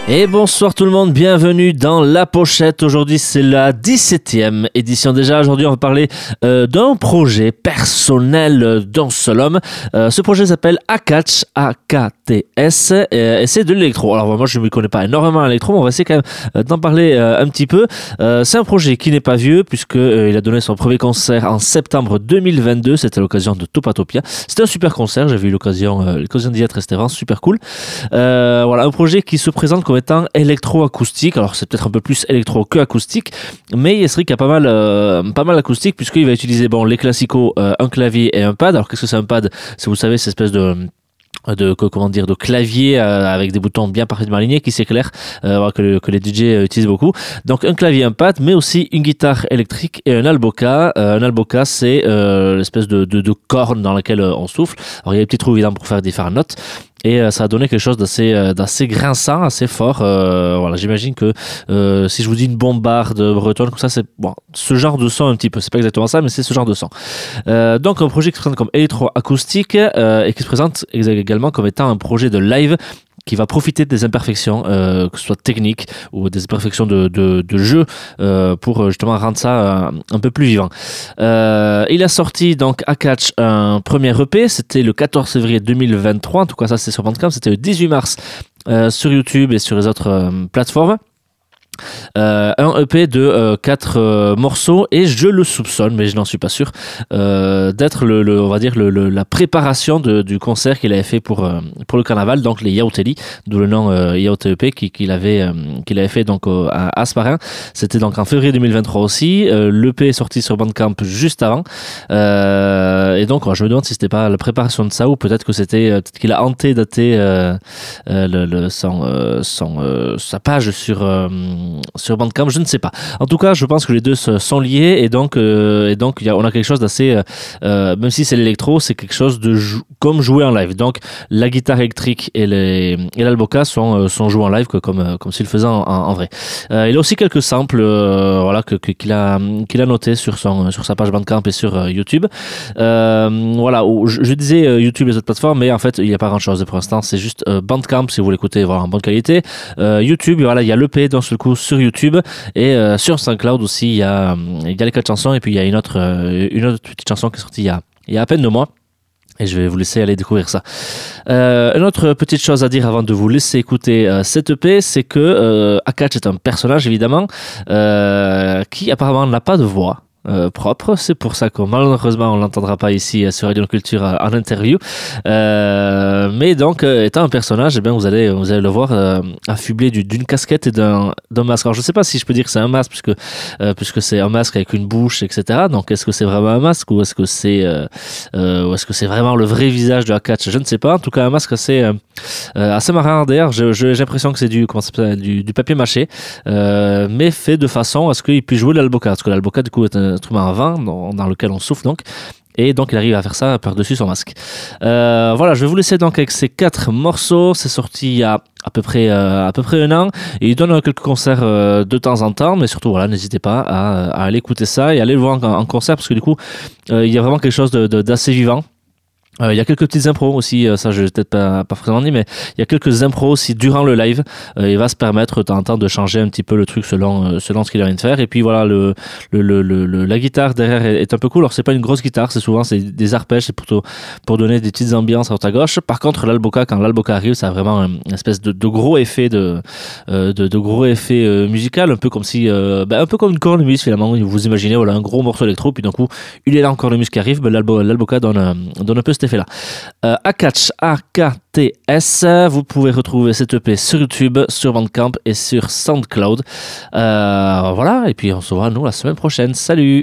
Et bonsoir tout le monde, bienvenue dans La Pochette. Aujourd'hui c'est la 17e édition déjà. Aujourd'hui on va parler d'un projet personnel d'un seul homme. Ce projet s'appelle Akatch, A-K-T-S, et c'est de l'électro. Alors moi je ne me connais pas énormément à l'électro, mais on va essayer quand même d'en parler un petit peu. C'est un projet qui n'est pas vieux puisque il a donné son premier concert en septembre 2022. C'était à l'occasion de Topatopia. C'était un super concert, j'avais eu l'occasion d'y être, c'était vraiment super cool. Voilà, un projet qui se présente comme étant électro-acoustique. Alors c'est peut-être un peu plus électro que acoustique, mais c'est vrai qu'il y a pas mal acoustique puisqu'il va utiliser les classicaux, un clavier et un pad. Alors qu'est-ce que c'est un pad? Si vous savez, cette espèce de clavier avec des boutons bien parfaitement alignés qui s'éclairent, que les DJ utilisent beaucoup. Donc un clavier, un pad, mais aussi une guitare électrique et un alboca. Un alboca, c'est l'espèce de corne dans laquelle on souffle. Alors il y a des petits trous évidemment pour faire différentes notes. Et ça a donné quelque chose d'assez grinçant, assez fort. Voilà, j'imagine que si je vous dis une bombarde bretonne comme ça, c'est bon, ce genre de son un petit peu. C'est pas exactement ça, mais c'est ce genre de son. Donc un projet qui se présente comme électro-acoustique et qui se présente également comme étant un projet de live qui va profiter des imperfections, que ce soit techniques ou des imperfections de jeu, pour justement rendre ça un peu plus vivant. Il a sorti donc Akatch un premier EP, c'était le 14 février 2023, en tout cas ça c'est sur Bandcamp, c'était le 18 mars sur YouTube et sur les autres plateformes. Un EP de 4 morceaux et je le soupçonne, mais je n'en suis pas sûr, d'être on va dire la préparation du concert qu'il avait fait pour le carnaval, donc les Yaouteli, d'où le nom Yaout EP qu'il avait fait donc à Asparin. C'était donc en février 2023 aussi. L'EP est sorti sur Bandcamp juste avant, et donc je me demande si c'était pas la préparation de ça ou peut-être que c'était peut-être qu'il a antédaté sa page sur Bandcamp, je ne sais pas. En tout cas, je pense que les deux sont liés et donc on a quelque chose d'assez, même si c'est l'électro, c'est quelque chose de comme jouer en live. Donc la guitare électrique et l'alboca sont joués en live comme s'il le faisait en vrai. Il a aussi quelques samples qu'il a noté sur sa page Bandcamp et sur YouTube. Voilà, je disais YouTube et les autres plateformes, mais en fait il n'y a pas grand chose pour l'instant. C'est juste Bandcamp si vous voulez l'écouter voilà, en bonne qualité. YouTube, voilà, il y a l'EP d'un seul coup sur YouTube et sur SoundCloud aussi il y a les 4 chansons et puis il y a une autre petite chanson qui est sortie il y a à peine 2 mois. Et je vais vous laisser aller découvrir ça. Une autre petite chose à dire avant de vous laisser écouter cette EP, c'est que Akatch est un personnage évidemment qui apparemment n'a pas de voix propre. C'est pour ça que malheureusement on l'entendra pas ici sur Radio Culture en interview. Mais donc étant un personnage, eh bien vous allez le voir affublé d'une casquette et d'un masque. Alors je sais pas si je peux dire que c'est un masque puisque c'est un masque avec une bouche, etc. Donc est-ce que c'est vraiment un masque ou est-ce que c'est vraiment le vrai visage de Akatch? Je ne sais pas. En tout cas un masque assez marrant. D'ailleurs j'ai l'impression que c'est du papier mâché, mais fait de façon à ce qu'il puisse jouer l'alboca, parce que l'alboca du coup est un instrument à vent dans lequel on souffle donc. Et donc il arrive à faire ça par-dessus son masque. Voilà, je vais vous laisser donc avec ces 4 morceaux. C'est sorti il y a à peu près 1 an. Et il donne quelques concerts de temps en temps, mais surtout voilà, n'hésitez pas à aller écouter ça et aller le voir en concert parce que du coup il y a vraiment quelque chose d'assez vivant. Il y a quelques petites impros aussi, ça je vais peut-être pas forcément dit, mais il y a quelques impros aussi durant le live. Il va se permettre de temps en temps de changer un petit peu le truc selon ce qu'il a envie de faire. Et puis voilà, la guitare derrière est un peu cool. Alors c'est pas une grosse guitare, c'est des arpèges, c'est plutôt pour donner des petites ambiances à droite à gauche. Par contre l'alboca, quand l'alboca arrive, ça a vraiment une espèce de gros effet de gros effet musical, un peu comme si un peu comme une cornemuse finalement. Vous imaginez voilà un gros morceau électro, puis d'un coup il est là encore cornemuse qui arrive, l'alboca donne un peu cet effet là. Akatch, A-K-T-S, vous pouvez retrouver cette EP sur YouTube, sur Bandcamp et sur SoundCloud. Voilà, et puis on se voit nous la semaine prochaine. Salut!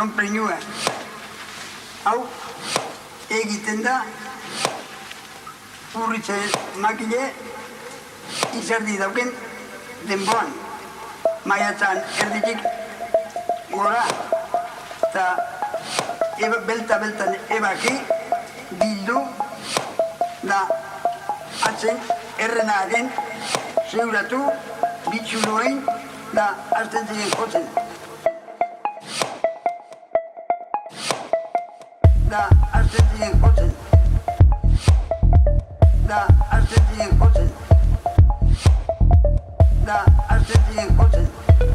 konpreinua. Hau, egiten da, urritzen makile, izerdi dauken denboan. Maiatzan erditik gora, eta beltan ebaki, bildu, da atzen errenaren zeuratu, bitxuloen, da azten ziren jotzen. Da azten ziren jotzen. Da azten ziren jotzen. Da azten ziren jotzen.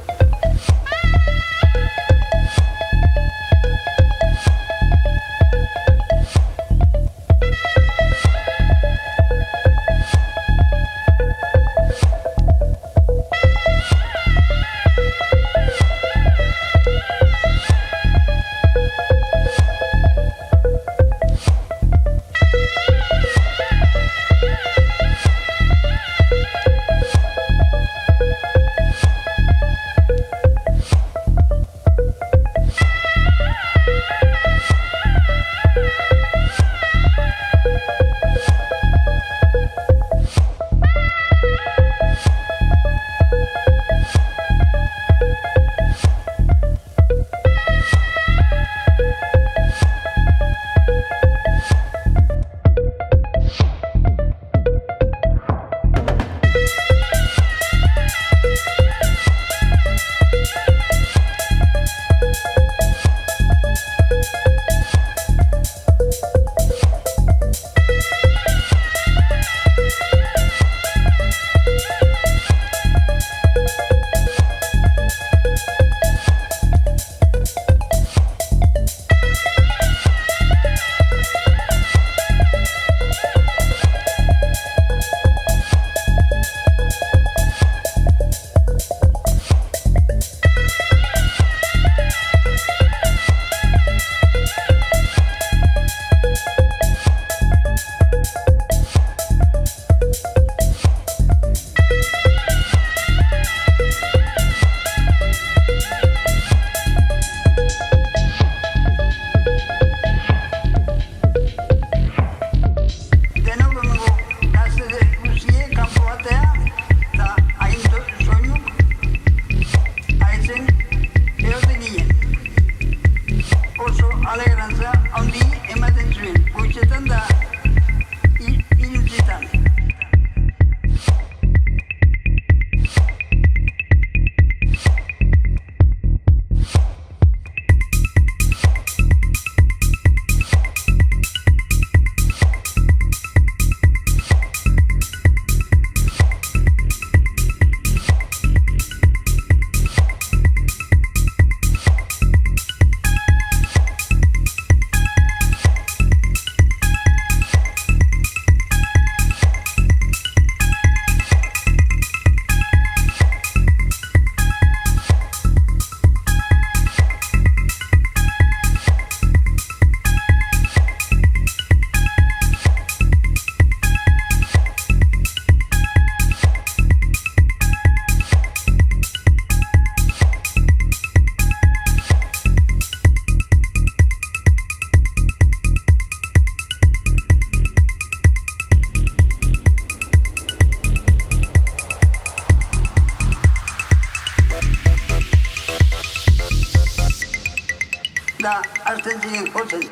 da hartzen ziren jotzen.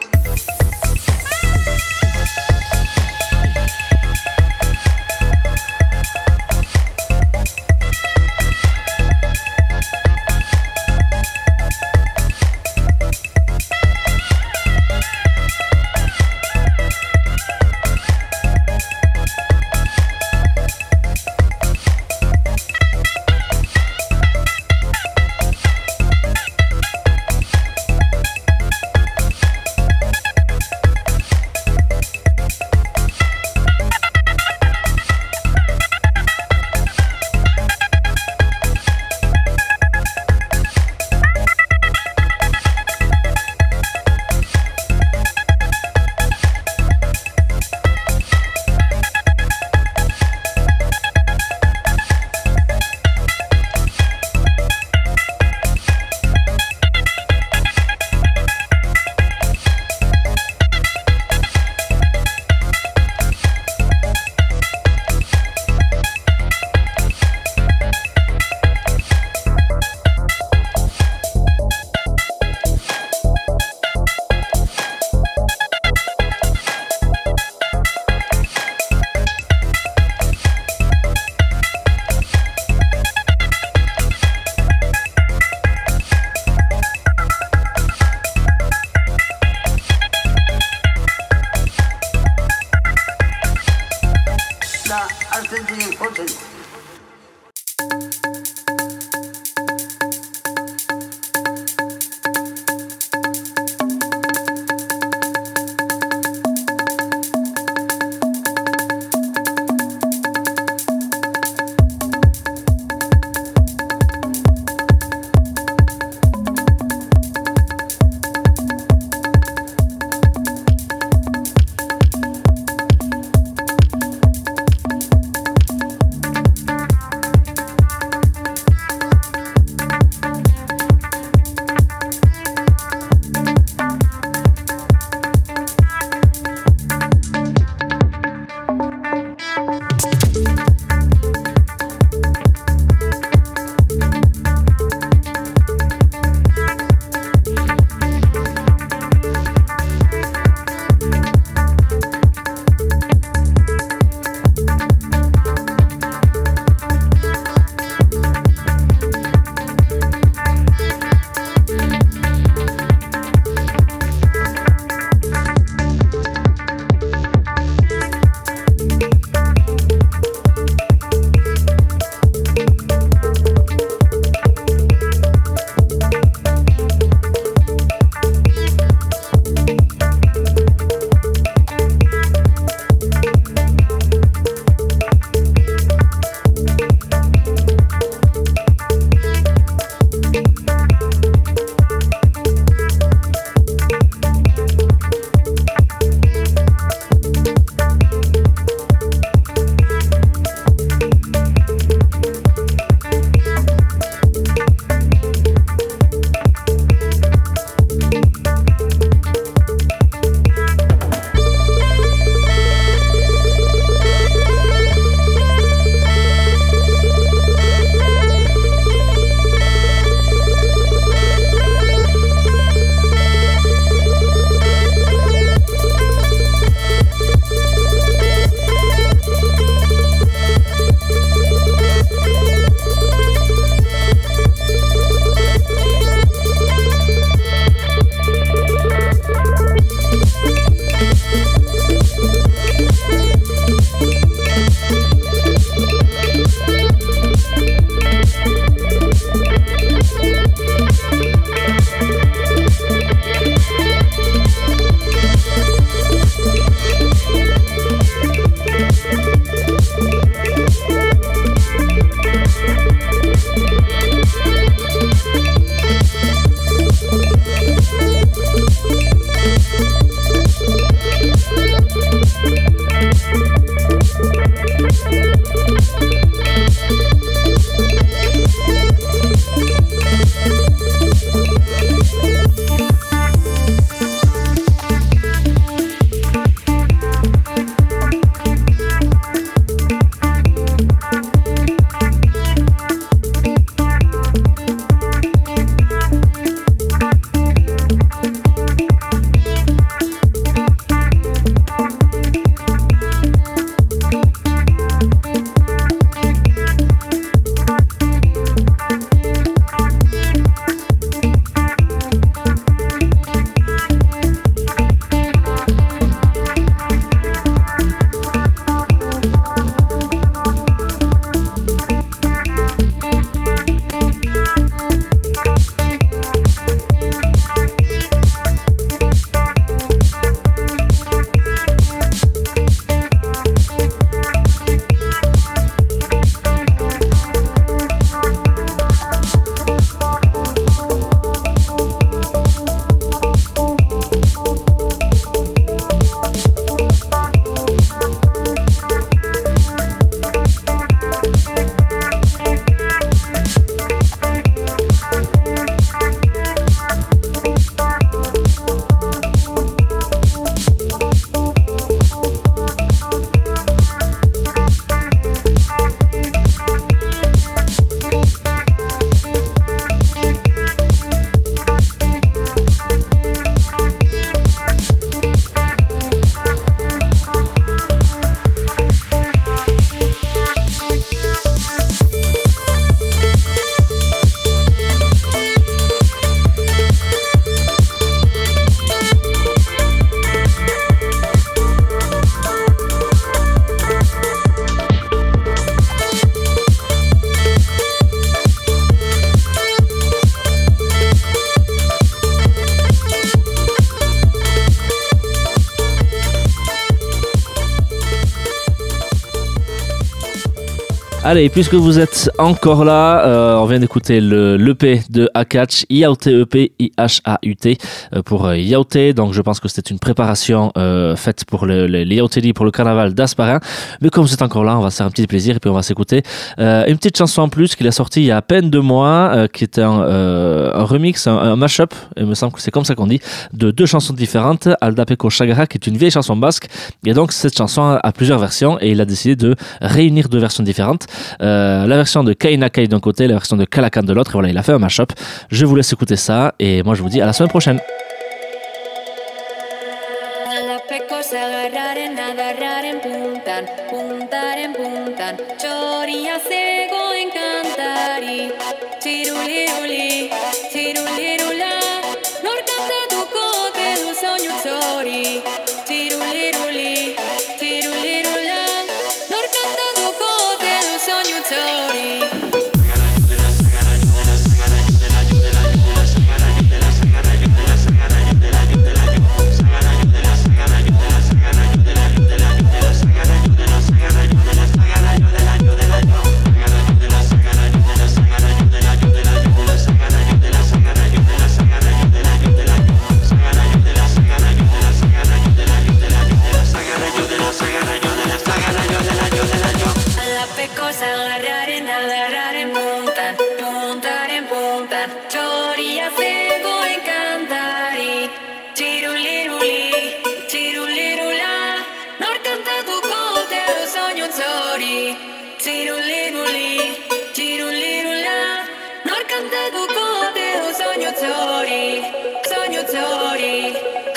Allez, puisque vous êtes encore là, on vient d'écouter l'EP de Akach, IAUT, IHAUT, pour Yaouté. Donc je pense que c'était une préparation faite pour l'IAUT, pour le carnaval d'Asparin. Mais comme vous êtes encore là, on va se faire un petit plaisir et puis on va s'écouter une petite chanson en plus qu'il a sortie il y a à peine 2 mois, qui était un remix, un mash-up, il me semble que c'est comme ça qu'on dit, de 2 chansons différentes, Aldapeko Shagara, qui est une vieille chanson basque. Et donc cette chanson a plusieurs versions et il a décidé de réunir 2 versions différentes. La version de Kaina Kai d'un côté, la version de Kalakan de l'autre, et voilà, il a fait un mashup. Je vous laisse écouter ça et moi je vous dis à la semaine prochaine. Sogno tori,